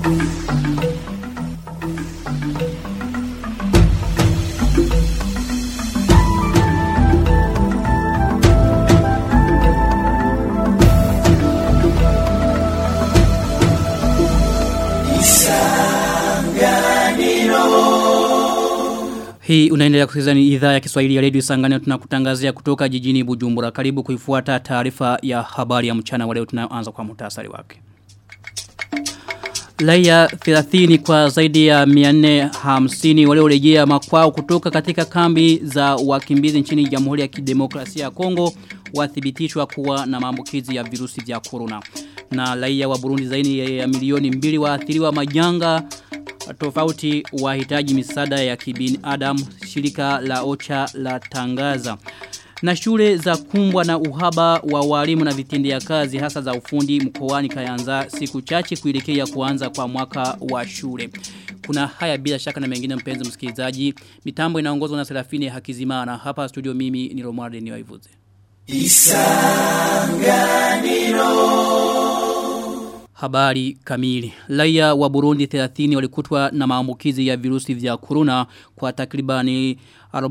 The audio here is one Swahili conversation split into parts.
Hii unaendelea kusikiliza ni idhaa ya Kiswahili ya Radio Sangania, tunakutangazia kutoka jijini Bujumbura. Karibu kuifuata taarifa ya habari ya mchana wa leo. Tunaanza kwa muhtasari wake. Raia 30 kwa zaidi ya 450 waliorejea makwao kutoka katika kambi za wakimbizi nchini Jamhuri ya Kidemokrasia ya Kongo wathibitishwa kuwa na maambukizi ya virusi vya corona. Na raia wa Burundi zaidi ya milioni 2 waathiriwa majanga tofauti wahitaji misaada ya kibinadamu, shirika la OCHA la tangaza. Na shule za kumbwa na uhaba wa walimu na vitendea kazi hasa za ufundi mkoani Kayanza siku chache kuelekea kuanza kwa mwaka wa shule. Kuna haya bila shaka na mengine mpenzi msikilizaji. Mitambo inaongozwa na Serafine Hakizimana. Hapa studio mimi ni Romualde Niwaivuze. Isanganiro. Habari kamili. Raia wa Burundi 30 walikutwa na maambukizi ya virusi vya corona kwa takribani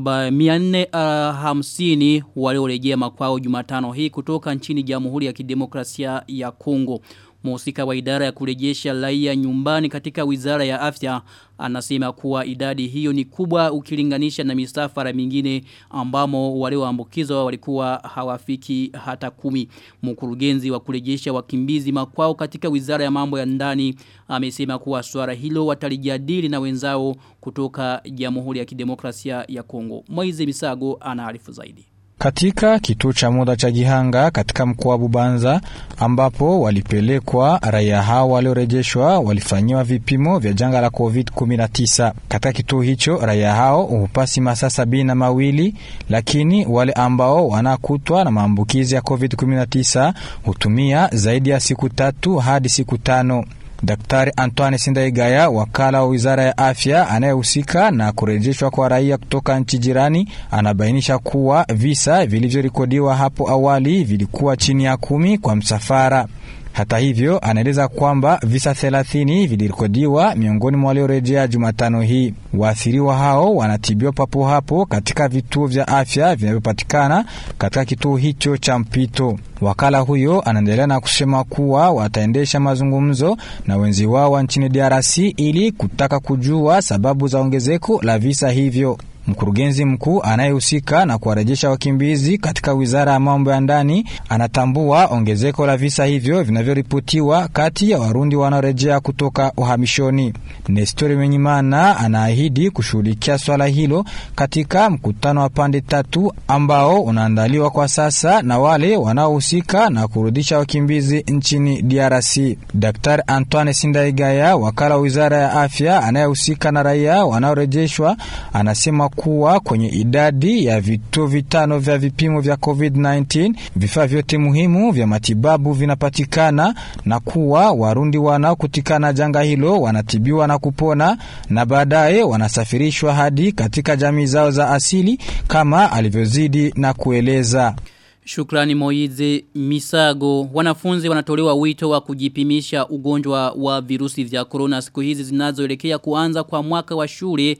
450 waliorejea makwao Jumatano hii kutoka nchini Jamhuri ya Kidemokrasia ya Kongo. Mhusika wa idara ya kurejesha raia nyumbani katika Wizara ya Afya anasema kuwa idadi hiyo ni kubwa ukilinganisha na misafara mingine ambamo walioambukizwa walikuwa hawafiki hata 10. Mkurugenzi wa kurejesha wakimbizi makwao katika Wizara ya Mambo ya Ndani amesema kuwa swala hilo watalijadili na wenzao kutoka Jamhuri ya Kidemokrasia ya Kongo. Moize Misago anaarifu zaidi. Katika kituo cha muda cha Gihanga katika mkoa wa Bubanza ambapo walipelekwa raia hao waliorejeshwa walifanywa vipimo vya janga la COVID-19. Katika kituo hicho raia hao hupasi masaa 72, lakini wale ambao wanakutwa na maambukizi ya COVID-19 hutumia zaidi ya siku 3 hadi siku 5. Daktari Antoine Sindaigaya, wakala wa Wizara ya Afya anayehusika na kurejeshwa kwa raia kutoka nchi jirani, anabainisha kuwa visa vilivyorekodiwa hapo awali vilikuwa chini ya 10 kwa msafara. Hata hivyo, anaeleza kwamba visa 30 vilirekodiwa miongoni mwa waliorejea Jumatano hii. Waathiriwa hao wanatibiwa papo hapo katika vituo vya afya vinavyopatikana katika kituo hicho cha mpito. Wakala huyo anaendelea na kusema kuwa wataendesha mazungumzo na wenzi wao nchini DRC ili kutaka kujua sababu za ongezeko la visa hivyo. Mkurugenzi mkuu anayehusika na kuwarejesha wakimbizi katika Wizara ya Mambo ya Ndani anatambua ongezeko la visa hivyo vinavyoripotiwa kati ya Warundi wanaorejea kutoka uhamishoni. Nestor Menyimana anaahidi kushughulikia swala hilo katika mkutano wa pande 3 ambao unaandaliwa kwa sasa na wale wanaohusika na kurudisha wakimbizi nchini DRC. Daktari Antoine Sindaigaya, wakala wa Wizara ya Afya anayehusika na raia wanaorejeshwa, anasema kuwa kwenye idadi ya vituo 5 vya vipimo vya COVID-19 vifaa vyote muhimu vya matibabu vinapatikana na kuwa Warundi wanaokutikana janga hilo wanatibiwa na kupona na baadaye wanasafirishwa hadi katika jamii zao za asili kama alivyozidi na kueleza. Shukrani Moize Misago. Wanafunzi wanatolewa wito wa kujipimisha ugonjwa wa virusi vya corona siku hizi zinazoelekea kuanza kwa mwaka wa shule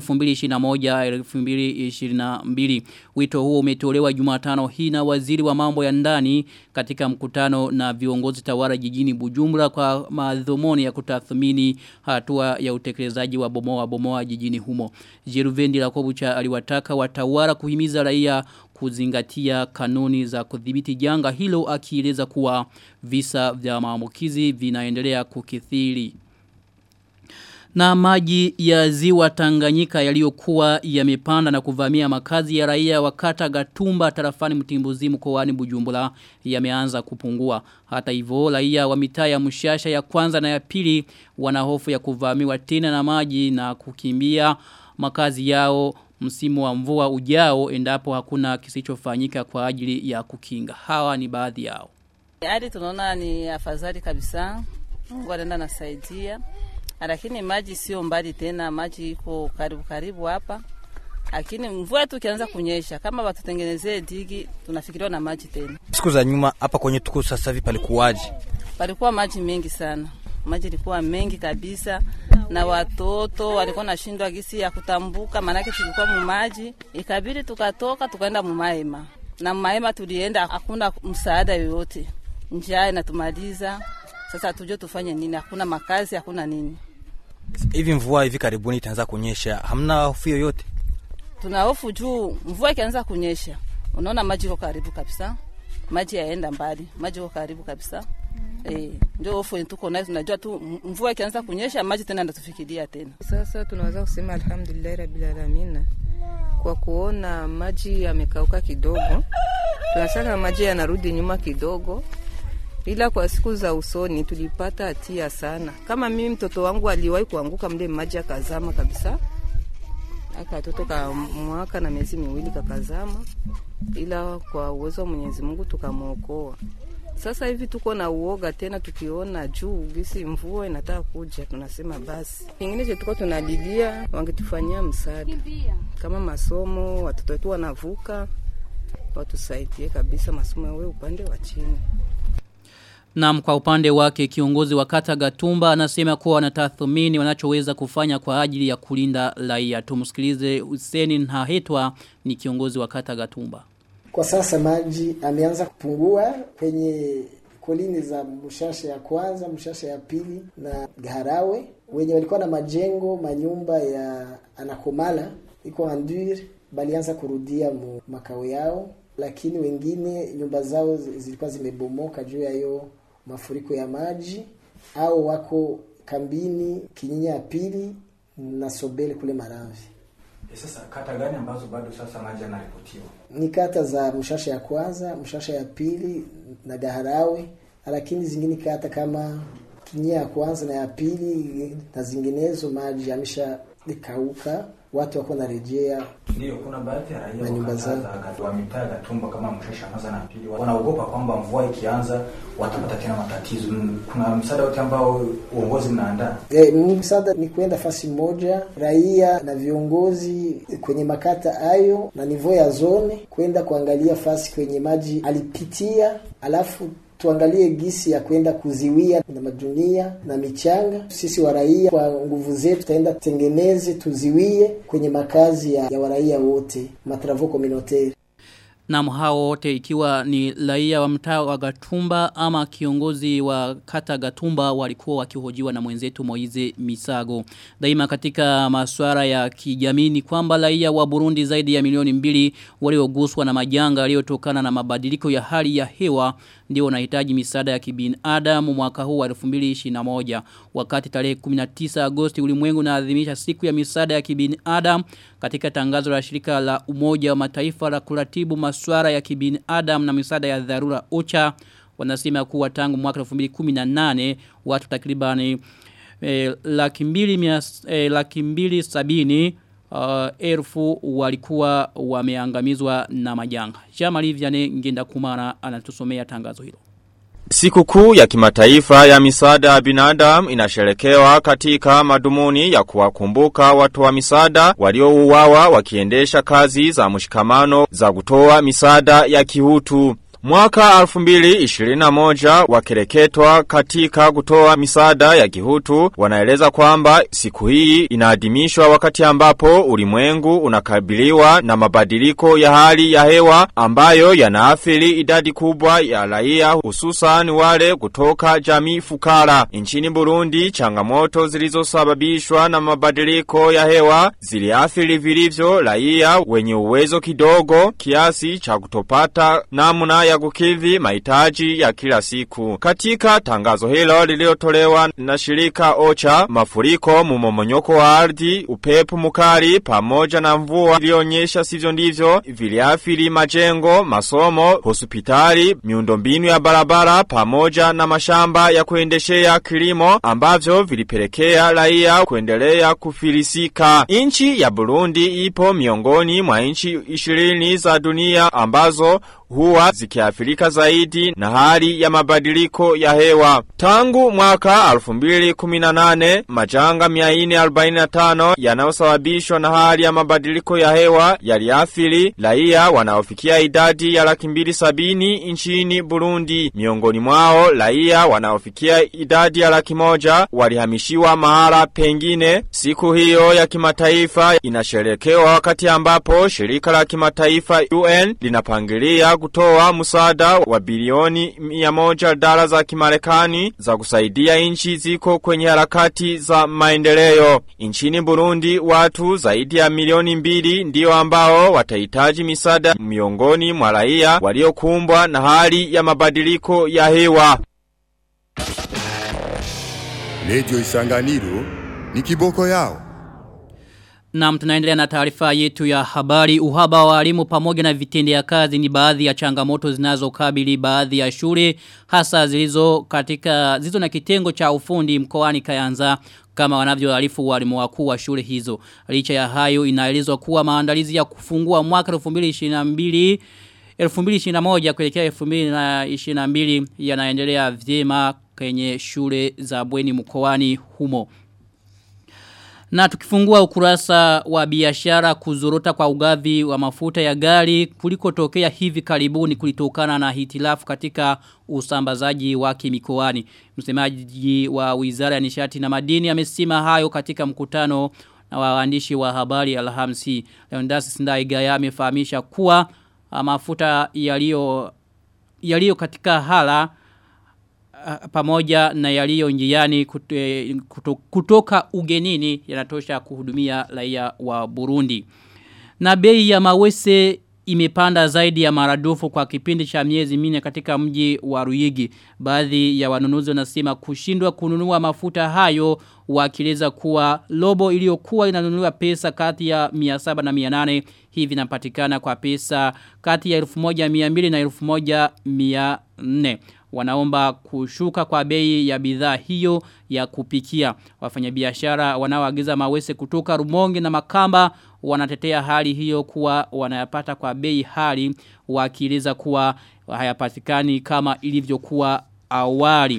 2021-2022. Wito huo umetolewa Jumatano hii na waziri wa mambo ya ndani katika mkutano na viongozi tawala jijini Bujumbura kwa madhumuni ya kutathmini hatua ya utekelezaji wa bomoa jijini humo. Jeruvendi Lakobucha aliwataka watawala kuhimiza raia kuzingatia kanuni za kudhibiti janga hilo, akieleza kuwa visa vya maambukizi vinaendelea kukithiri. Na maji ya ziwa Tanganyika yaliyokuwa yamepanda na kuvamia makazi ya raia wa kata Gatumba tarafani Mtimbuzi mkoani Bujumbura yameanza kupungua. Hata hivyo raia wa mitaa ya Mushasha ya kwanza na ya pili wana hofu ya kuvamiwa tena na maji na kukimbia makazi yao msimu wa mvua ujao endapo hakuna kisichofanyika kwa ajili ya kukinga. Hawa ni baadhi yao. Hadi tunaona ni afadhali kabisa. Mungu anaenda nasaidia. Lakini maji sio mbali tena, maji iko karibu hapa. Lakini mvua tu kianza kunyesha, kama watutengenezee digi tunafikiriwa na maji tena. Siku za nyuma hapa kwenye tuko sasa hivi palikuwaje? Palikuwa maji mengi sana. maji ilikuwa mengi kabisa, na watoto walikuwa nashindwa gisi ya kutambuka, manake tulikuwa mu maji. Ikabidi tukatoka tukaenda mu mahema, na mahema tulienda hakuna msaada yoyote, njaa inatumaliza. Sasa tujue tufanye nini, hakuna makazi, hakuna nini. Hivi mvua hivi karibuni itaanza kunyesha, hamna hofu yoyote? Tuna hofu juu mvua ikianza kunyesha, unaona maji yako karibu kabisa, maji yaenda mbali, maji yako karibu kabisa. Ndio hofu tuko nayo, tunajua tu mvua ikianza kunyesha maji tena ndatufikiria tena. Sasa tunaweza kusema alhamdulillah rabbil alamin kwa kuona maji yamekauka kidogo. Tunasaka maji yanarudi nyuma kidogo. Ila kwa siku za usoni tulipata hatia sana. Kama mimi mtoto wangu aliwahi kuanguka mle maji akazama kabisa. Akatotoka mwaka na miezi miwili kakazama. Ila kwa uwezo wa Mwenyezi Mungu tukamuokoa. Sasa hivi tuko na uoga tena, tukiona juu gisi mvua inataka kuja, tunasema basi kingine je tuko tunalilia wangetufanyia msaada kama masomo, watoto wetu wanavuka, watusaidie kabisa masomo yao upande wa chini. Na kwa upande wake kiongozi wa kata Gatumba anasema kuwa wanatathmini wanachoweza kufanya kwa ajili ya kulinda raia. Tumsikilize Hussein Nhahetwa, ni kiongozi wa kata Gatumba. Kwa sasa maji ameanza kupungua kwenye kolini za Mushasha ya kwanza, Mushasha ya pili na Gaharawe. Wenye walikuwa na majengo, manyumba ya Anakomala, iko Andur, balianza kurudia makao yao. Lakini wengine nyumba zao zilikuwa zimebomoka juu ya hiyo mafuriko ya maji, au wako kambini Kinyinya ya pili na Sobele kule Maramvi. Sasa kata gani ambazo bado sasa maji yanaripotiwa? Ni kata za Mushasha ya kwanza, Mushasha ya pili na Gaharawe, lakini zingine kata kama Kinyinya ya kwanza na ya pili na zinginezo maji yameshakauka, watu wako narejea. Ndio kuna baadhi ya raia wa mitaa Gatumba kama Mushasha kwanza na pili wanaogopa kwamba mvua ikianza watapata tena matatizo. Kuna msaada wote ambao uongozi mnaandaa? Msaada ni kwenda fasi moja, raia na viongozi kwenye makata hayo na nivo ya zone kwenda kuangalia fasi kwenye maji alipitia, alafu tuangalie gisi ya kwenda kuziwia na madunia na michanga. Sisi wa raia kwa nguvu zetu tutaenda tengeneze tuziwie kwenye makazi ya waraia wote, matravaux communautaire. Na hao wote ikiwa ni raia wa mtaa wa Gatumba ama kiongozi wa kata Gatumba walikuwa wakihojiwa na mwenzetu Moize Misago. Daima katika masuala ya kijamii ni kwamba raia wa Burundi zaidi ya milioni 2 walioguswa na majanga yaliyotokana na mabadiliko ya hali ya hewa ndio wanahitaji misaada ya kibinadamu mwaka huu wa 2021. Wakati tarehe 19 Agosti ulimwengu unaadhimisha siku ya misaada ya kibinadamu, katika tangazo la shirika la Umoja wa Mataifa la kuratibu masuala ya kibinadamu na misaada ya dharura OCHA, wanasema kuwa tangu mwaka 2018 watu takribani 270,000 elfu walikuwa wameangamizwa na majanga. Jamali Vianney Ngenda Kumara anatusomea tangazo hilo. Sikukuu ya kimataifa ya misaada ya binadamu inasherekewa katika madhumuni ya kuwakumbuka watu wa misaada waliouawa wakiendesha kazi za mshikamano za kutoa misaada ya kiutu. Mwaka 2021 wakireketwa katika kutoa misaada ya kihutu wanaeleza kwamba siku hii inaadhimishwa wakati ambapo ulimwengu unakabiliwa na mabadiliko ya hali ya hewa ambayo yanaathiri idadi kubwa ya raia hususan wale kutoka jamii fukara. Nchini Burundi changamoto zilizosababishwa na mabadiliko ya hewa ziliathiri vilivyo raia wenye uwezo kidogo kiasi cha kutopata namna ya kukidhi mahitaji ya kila siku. Katika tangazo hilo lililotolewa na shirika OCHA, mafuriko, mmomonyoko wa ardhi, upepo mkali pamoja na mvua vilionyesha sivyo ndivyo viliathiri majengo, masomo, hospitali, miundombinu ya barabara pamoja na mashamba ya kuendeshea kilimo ambavyo vilipelekea raia kuendelea kufilisika. Nchi ya Burundi ipo miongoni mwa nchi 20 za dunia ambazo huwa waliathirika zaidi na hali ya mabadiliko ya hewa. Tangu mwaka 2018 majanga 445 yanayosababishwa na hali ya mabadiliko ya hewa yaliathiri raia wanaofikia idadi ya 270,000 nchini Burundi. Miongoni mwao raia wanaofikia idadi ya 100,000 walihamishiwa mahala pengine. Siku hiyo ya kimataifa inasherekewa wakati ambapo shirika la kimataifa UN linapangilia kutoa msaada wa bilioni $100 za Kimarekani za kusaidia nchi ziko kwenye harakati za maendeleo. Nchini Burundi watu zaidi ya milioni 2 ndio ambao watahitaji misaada miongoni mwa raia waliokumbwa na hali ya mabadiliko ya hewa. Radio Isanganiro ni kiboko yao. Na tunaendelea na taarifa yetu ya habari. Uhaba wa walimu pamoja na vitendea kazi ni baadhi ya changamoto zinazokabili baadhi ya shule hasa zilizo na kitengo cha ufundi mkoani Kayanza kama wanavyoarifu walimu wakuu wa shule hizo. Licha ya hayo inaelezwa kuwa maandalizi ya kufungua mwaka 2021 kuelekea 2022 yanaendelea vyema kwenye shule za bweni mkoani humo. Na tukifungua ukurasa wa biashara, kuzorota kwa ugavi wa mafuta ya gari kulikotokea hivi karibuni kulitokana na hitilafu katika usambazaji wake mikoani. Msemaji wa Wizara ya Nishati na Madini amesema hayo katika mkutano na waandishi wa habari Alhamisi. Leonidas Sindaigaya amefahamisha kuwa mafuta yaliyo katika hala pamoja na yaliyo njiani kutoka ugenini yanatosha kuhudumia raia wa Burundi. Na bei ya mawese imepanda zaidi ya maradufu kwa kipindi cha miezi 4 katika mji wa Ruyigi. Baadhi ya wanunuzi wanasema kushindwa kununua mafuta hayo, wakieleza kuwa robo iliyokuwa inanunuliwa pesa kati ya 700 na 800 hivi inapatikana kwa pesa kati ya 1200 na 1400. Wanaomba kushuka kwa bei ya bidhaa hiyo ya kupikia. Wafanyabiashara wanaoagiza mawese kutoka Rumonge na Makamba wanatetea hali hiyo kuwa wanayapata kwa bei hali, wakieleza kuwa hayapatikani kama ilivyokuwa awali.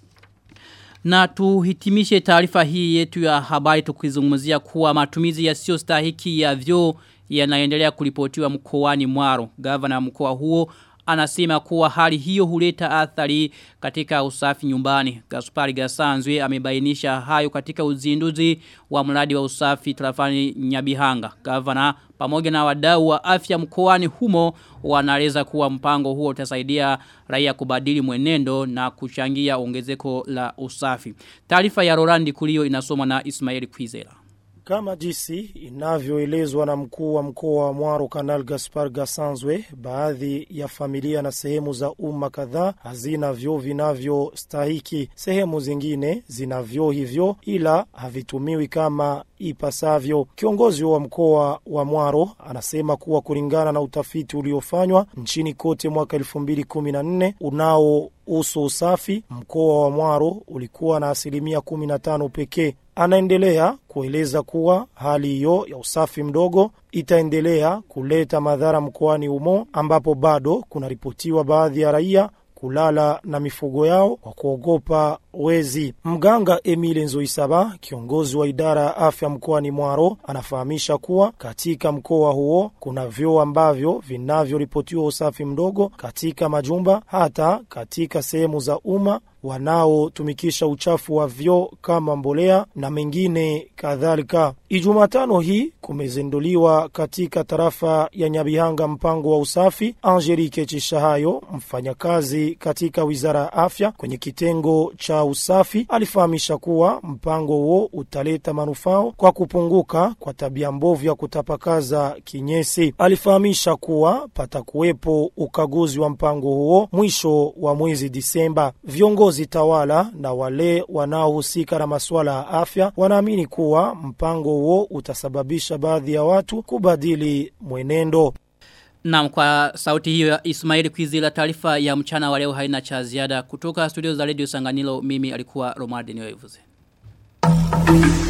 Na tuhitimishe taarifa hii yetu ya habari tukizungumzia kuwa matumizi yasiyostahiki ya vyoo yanaendelea kuripotiwa mkoani Mwaro. Gavana mkoa huo anasema kuwa hali hiyo huleta athari katika usafi nyumbani. Gaspari Gasanzwe amebainisha hayo katika uzinduzi wa mradi wa usafi tarafani Nyabihanga. Gavana pamoja na wadau wa afya mkoani humo wanaeleza kuwa mpango huo utasaidia raia kubadili mwenendo na kuchangia ongezeko la usafi. Taarifa ya Rolandi Kulio inasomwa na Ismail Kwizera. Kama jinsi inavyoelezwa na mkuu wa mkoa wa Mwaro Kanal Gaspar Gasanzwe, baadhi ya familia na sehemu za umma kadhaa hazina vyoo vinavyostahiki. Sehemu zingine zina vyoo hivyo ila havitumiwi kama ipasavyo. Kiongozi wa mkoa wa Mwaro anasema kuwa kulingana na utafiti uliofanywa nchini kote mwaka 2014 unaohusu usafi, mkoa wa Mwaro ulikuwa na 15% pekee. Anaendelea kueleza kuwa hali hiyo ya usafi mdogo itaendelea kuleta madhara mkoani humo, ambapo bado kunaripotiwa baadhi ya raia kulala na mifugo yao kwa kuogopa wezi. Mganga Emile Nzoisaba, kiongozi wa idara ya afya mkoani Mwaro, anafahamisha kuwa katika mkoa huo kuna vyoo ambavyo vinavyoripotiwa usafi mdogo katika majumba, hata katika sehemu za umma wanaotumikisha uchafu wa vyoo kama mbolea na mengine kadhalika. Ijumatano hii kumezinduliwa katika tarafa ya Nyabihanga mpango wa usafi. Angelique Chishahayo, mfanyakazi katika Wizara ya Afya kwenye kitengo cha usafi, alifahamisha kuwa mpango huo utaleta manufaa kwa kupunguka kwa tabia mbovu ya kutapakaza kinyesi. Alifahamisha kuwa patakuwepo ukaguzi wa mpango huo mwisho wa mwezi Disemba. Viongozi tawala na wale wanaohusika na masuala ya afya wanaamini kuwa mpango huo utasababisha baadhi ya watu kubadili mwenendo. Naam, kwa sauti hiyo ya Ismail Kwizila, taarifa ya mchana wa leo haina cha ziada. Kutoka studio za Radio Sanganilo, mimi alikuwa Romadeni Wevuze.